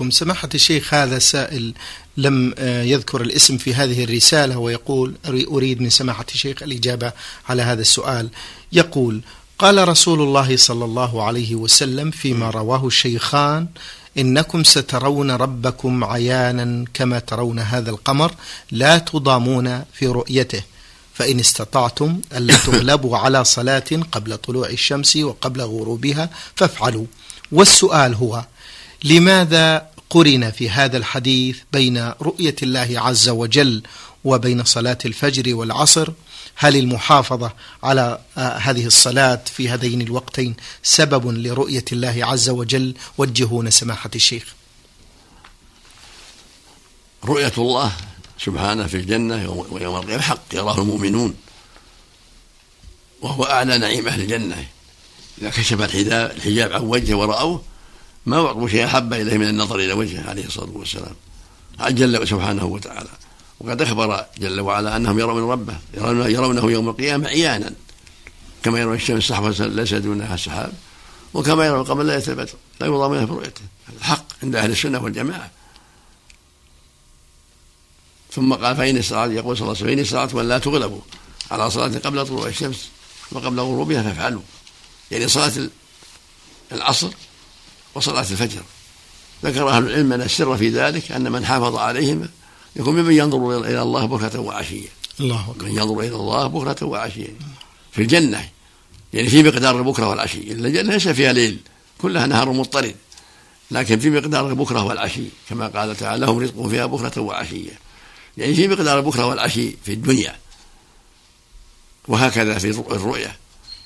سماحة الشيخ، هذا سائل لم يذكر الاسم في هذه الرسالة ويقول: أريد من سماحة الشيخ الإجابة على هذا السؤال. يقول: قال رسول الله صلى الله عليه وسلم فيما رواه الشيخان: إنكم سترون ربكم عيانا كما ترون هذا القمر لا تضامون في رؤيته، فإن استطعتم ألا تغلبوا على صلاة قبل طلوع الشمس وقبل غروبها فافعلوا. والسؤال هو: لماذا قرن في هذا الحديث بين رؤية الله عز وجل وبين صلاة الفجر والعصر؟ هل المحافظة على هذه الصلاة في هذين الوقتين سبب لرؤية الله عز وجل؟ وجهونا سماحة الشيخ. رؤية الله سبحانه في الجنة ويوم القيامة حق يراه المؤمنون، وهو أعلى نعيم أهل الجنة. إذا كشف الحجاب عن وجهه ورأوه ما وقعوا شيء أحب إليه من النظر إلى وجهه عليه الصلاة والسلام جل سبحانه وتعالى. وقد أخبر جل وعلا أنهم يرون ربه، يرونه يوم القيامة عيانا كما يرون الشمس صحوة ليس دونها سحاب، وكما يرون القمر لا يتبدر لا يضامنه في رؤيته. هذا الحق عند أهل السنة والجماعة. ثم قال: فإن استطعت، يقول صلى الله عليه وسلم: فإن استطعتم أن لا تغلبوا على صلاة قبل طلوع الشمس وقبل غروبها فافعلوا، يعني صلاة العصر وصلاة الفجر. ذكر أهل العلم أن السر في ذلك أن من حافظ عليهما يكون ممن ينظر إلى الله بكرة وعشية. الله أكبر. من ينظر إلى الله بكرة وعشية في الجنة، يعني في مقدار البكرة والعشي. الجنة ليس فيها ليل، كلها نهار مضطرد، لكن في مقدار البكرة والعشي، كما قال تعالى: لهم رزقهم فيها بكرة وعشية، يعني في مقدار البكرة والعشي في الدنيا. وهكذا في الرؤية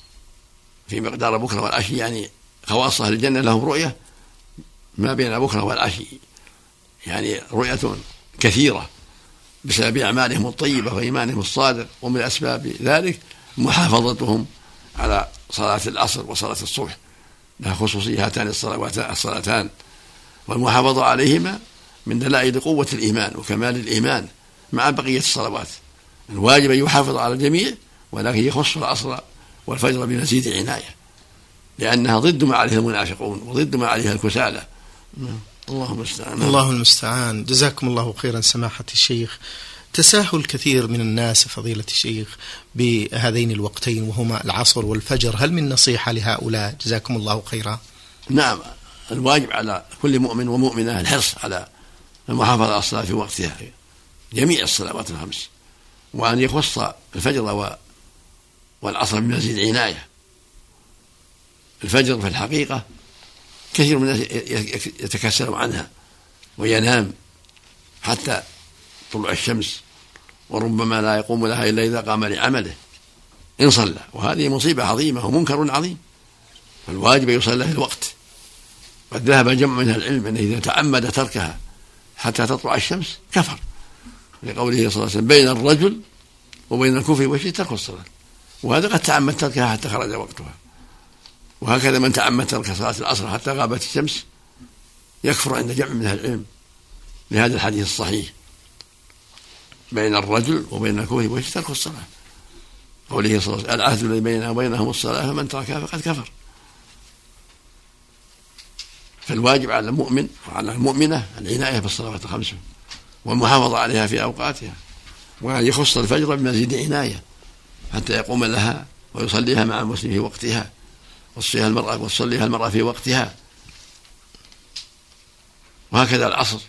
في مقدار البكرة والعشي، يعني خواص أهل الجنة لهم رؤية ما بين البكرة والعشي، يعني رؤية كثيرة بسبب أعمالهم الطيبة وإيمانهم الصادق. ومن أسباب ذلك محافظتهم على صلاة العصر وصلاة الصبح، لها خصوصية هاتان الصلاتان، والمحافظة عليهما من دلائل قوة الإيمان وكمال الإيمان مع بقية الصلوات. الواجب أن يحافظ على الجميع، ولكن يخص العصر والفجر بمزيد عناية، لأنها ضد ما عليه المنافقون وضد ما عليها الكسالى. الله المستعان. الله المستعان. جزاكم الله خيرا سماحة الشيخ. تساهل كثير من الناس فضيلة الشيخ بهذين الوقتين وهما العصر والفجر، هل من نصيحة لهؤلاء؟ جزاكم الله خيرا. نعم، الواجب على كل مؤمن ومؤمنة الحرص على المحافظة على الصلاة في وقتها، جميع الصلوات الخمس، وأن يخص الفجر والعصر بمزيد عناية. الفجر في الحقيقة كثير من الناس يتكسل عنها وينام حتى طلوع الشمس، وربما لا يقوم لها إلا إذا قام لعمله إن صلى، وهذه مصيبة عظيمة ومنكر عظيم. فالواجب يصلى في الوقت. قد ذهب جمع من العلم أنه إذا تعمد تركها حتى تطلع الشمس كفر، لقوله صلى الله عليه وسلم: بين الرجل وبين الكفر والشرك ترك الصلاة. وهذا قد تعمد تركها حتى خرج وقتها. وهكذا من تعمد ترك صلاة العصر حتى غابت الشمس يكفر عند جمع من أهل العلم، لهذا الحديث الصحيح: بين الرجل وبين الكفر والشرك ترك الصلاة. قوله صلى الله عليه وسلم: العهد الذي بيننا وبينهم الصلاة فمن تركها فقد كفر. فالواجب على المؤمن وعلى المؤمنة العناية بالصلوات الخمس والمحافظة عليها في أوقاتها، وأن يخص الفجر بمزيد عناية حتى يقوم لها ويصليها مع المسلم في وقتها، وتصليها المرأة في وقتها. وهكذا العصر.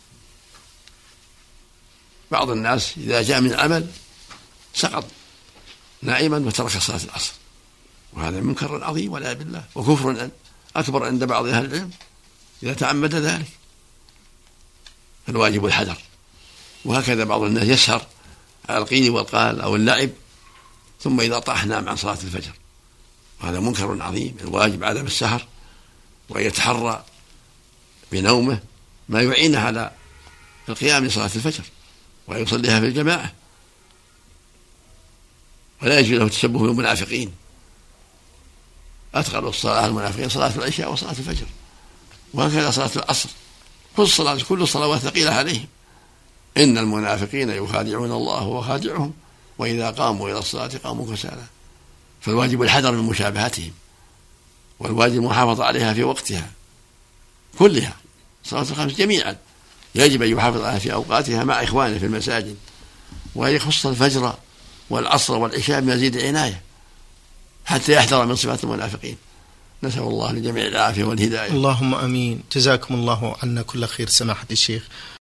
بعض الناس إذا جاء من العمل سقط نائما وترك صلاة العصر، وهذا منكر عظيم والعياذ بالله، وكفر أكبر عند بعض أهل العلم إذا تعمد ذلك. فالواجب الحذر. وهكذا بعض الناس يسهر على القيل والقال أو اللعب، ثم إذا طاح نام عن صلاة الفجر، وهذا منكر عظيم. الواجب عدم السهر، وأن يتحرى بنومه ما يعينه على القيام لصلاة الفجر ويصليها في الجماعة. ولا يجوز له التشبه بالمنافقين. أثقل الصلاة المنافقين صلاة العشاء وصلاة الفجر، وهكذا صلاة العصر. كل الصلوات ثقيلة عليهم. إن المنافقين يخادعون الله وهو خادعهم وإذا قاموا إلى الصلاة قاموا كسالى. فالواجب الحذر من مشابهتهم، والواجب المحافظة عليها في وقتها كلها، الصلوات الخمس جميعا يجب أن يحافظ عليها في أوقاتها مع إخوانه في المساجد، وأن يخص الفجر والعصر والعشاء بمزيد عناية حتى يحذر من صفات المنافقين. نسأل الله لجميع العافية والهداية. اللهم أمين. جزاكم الله عنا كل خير سماحة الشيخ.